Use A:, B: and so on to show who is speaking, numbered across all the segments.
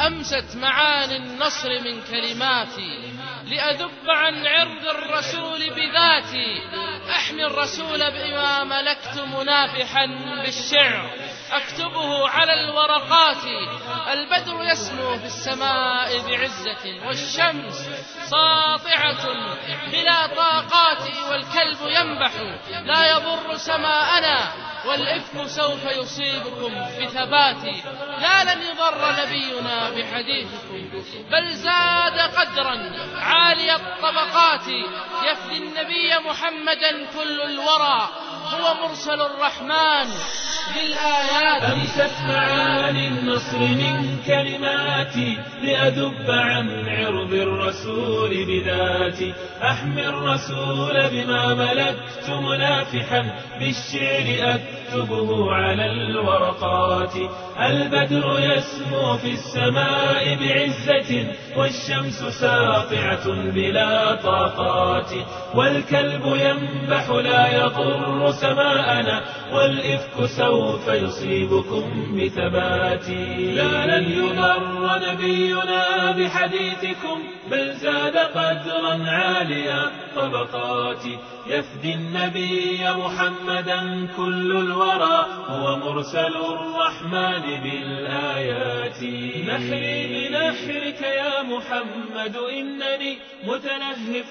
A: أمست معاني النصر من كلماتي لأذب عن عرض الرسول بذاتي، أحمي الرسول بما ملكت منافحا بالشعر أكتبه على الورقات. البدر يسمو في السماء بعزة والشمس ساطعة بلا طاقات، والكلب ينبح لا يضر سماءنا، والإفك سوف يصيبكم بثبات. لا لن يضر نبينا بحديثكم بل زاد قدرا عالي الطبقات، يفدي النبي محمدا كل الورى هو مرسل الرحمن بالآيات.
B: أمست معاني النصر من كلماتي لأذب عن عرض الرسول بذاتي، أحمي الرسول بما ملكت منافحا بالشعر أكتبه على الورقات. البدر يسمو في السماء بعزة والشمس ساطعة بلا طاقات، والكلب ينبح لا يضر سماءنا، والإفك سوف يصيبكم بثبات. لا لن يضر نبينا بحديثكم بل زاد قدرا عاليا الطبقات، يفدي النبي محمدا كل الورى هو مرسل الرحمن بالآيات. نحري بنحرك يا محمد إنني متلهف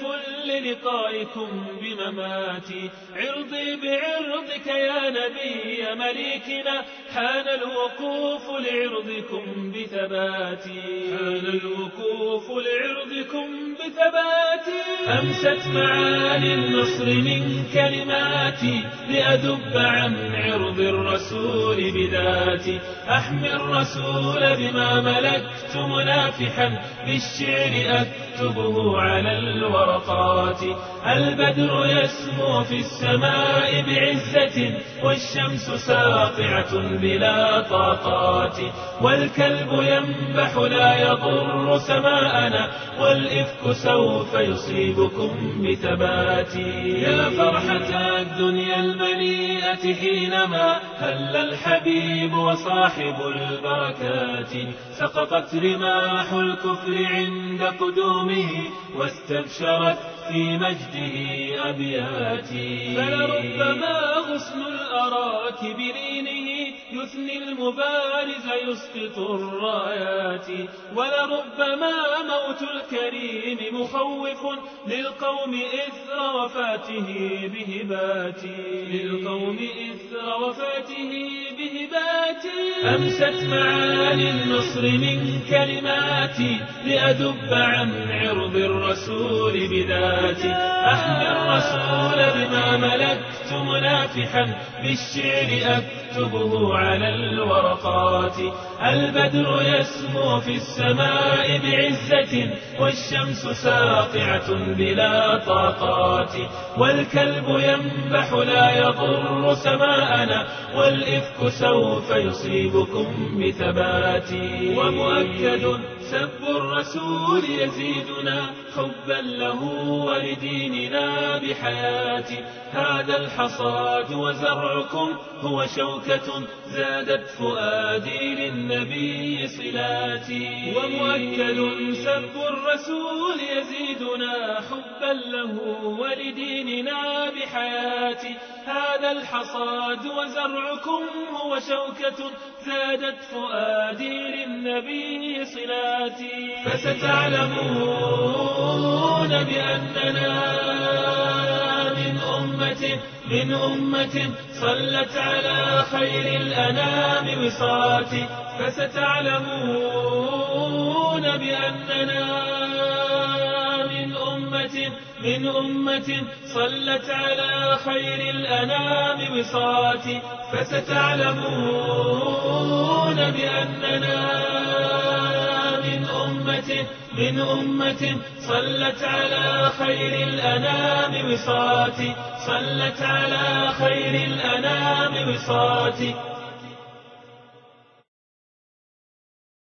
B: للقائكم بمماتي، عرضي بعرضك يا نبي مليكنا حان الوقوف لعرضكم بثباتي، حان الوقوف لعرضكم بثباتي. أمست معاني النصر من كلماتي لأذب عن عرض الرسول بذاتي، أحمي الرسول بما ملكت منافحا بالشعر أكتبه على الورقات. البدر يسمو في السماء بعزة والشمس ساطعة بلا طاقات، والكلب ينبح لا يضر سماءنا، والإفك سوف يصيبكم بثبات. يا فرحة الدنيا المليئة حينما هل الحبيب وصاحب البركات، سقطت رماح الكفر عند قدومه واستبشرت في مجده أبياتي. فلربما غصن الأراك برينه يثني المبارز يسقط الرايات، ولربما موت الكريم مخوف للقوم إثر وفاته بهباتي، للقوم إثر وفاته بهباتي. أمست معاني النصر من كلماتي لأذب عن عرض الرسول بذاتي، أحمي الرسول بما ملكت منافحا بالشعر أكتبه على الورقات. البدر يسمو في السماء بعزة والشمس ساطعة بلا طاقات، والكلب ينبح لا يضر سماءنا، والإفك سوف يصيبكم بثبات. ومؤكد سب الرسول يزيدنا حبا له ولديننا بحياتي، هذا الحصاد وزرعكم هو شوكة زادت فؤادي للنبي صلاتي. ومؤكد سب الرسول يزيدنا حبا له ولديننا بحياتي، هذا الحصاد وزرعكم هو شوكة زادت فؤادي للنبي صلاتي. فستعلمون بأننا من أمة صلت على خير الأنام وصاتي، فستعلمون بأننا من أمة صلت على خير الأنام وصاتي، فستعلمون بأننا من أمة صلت على خير الأنام وصاتي، صلت على خير الأنام وصاتي.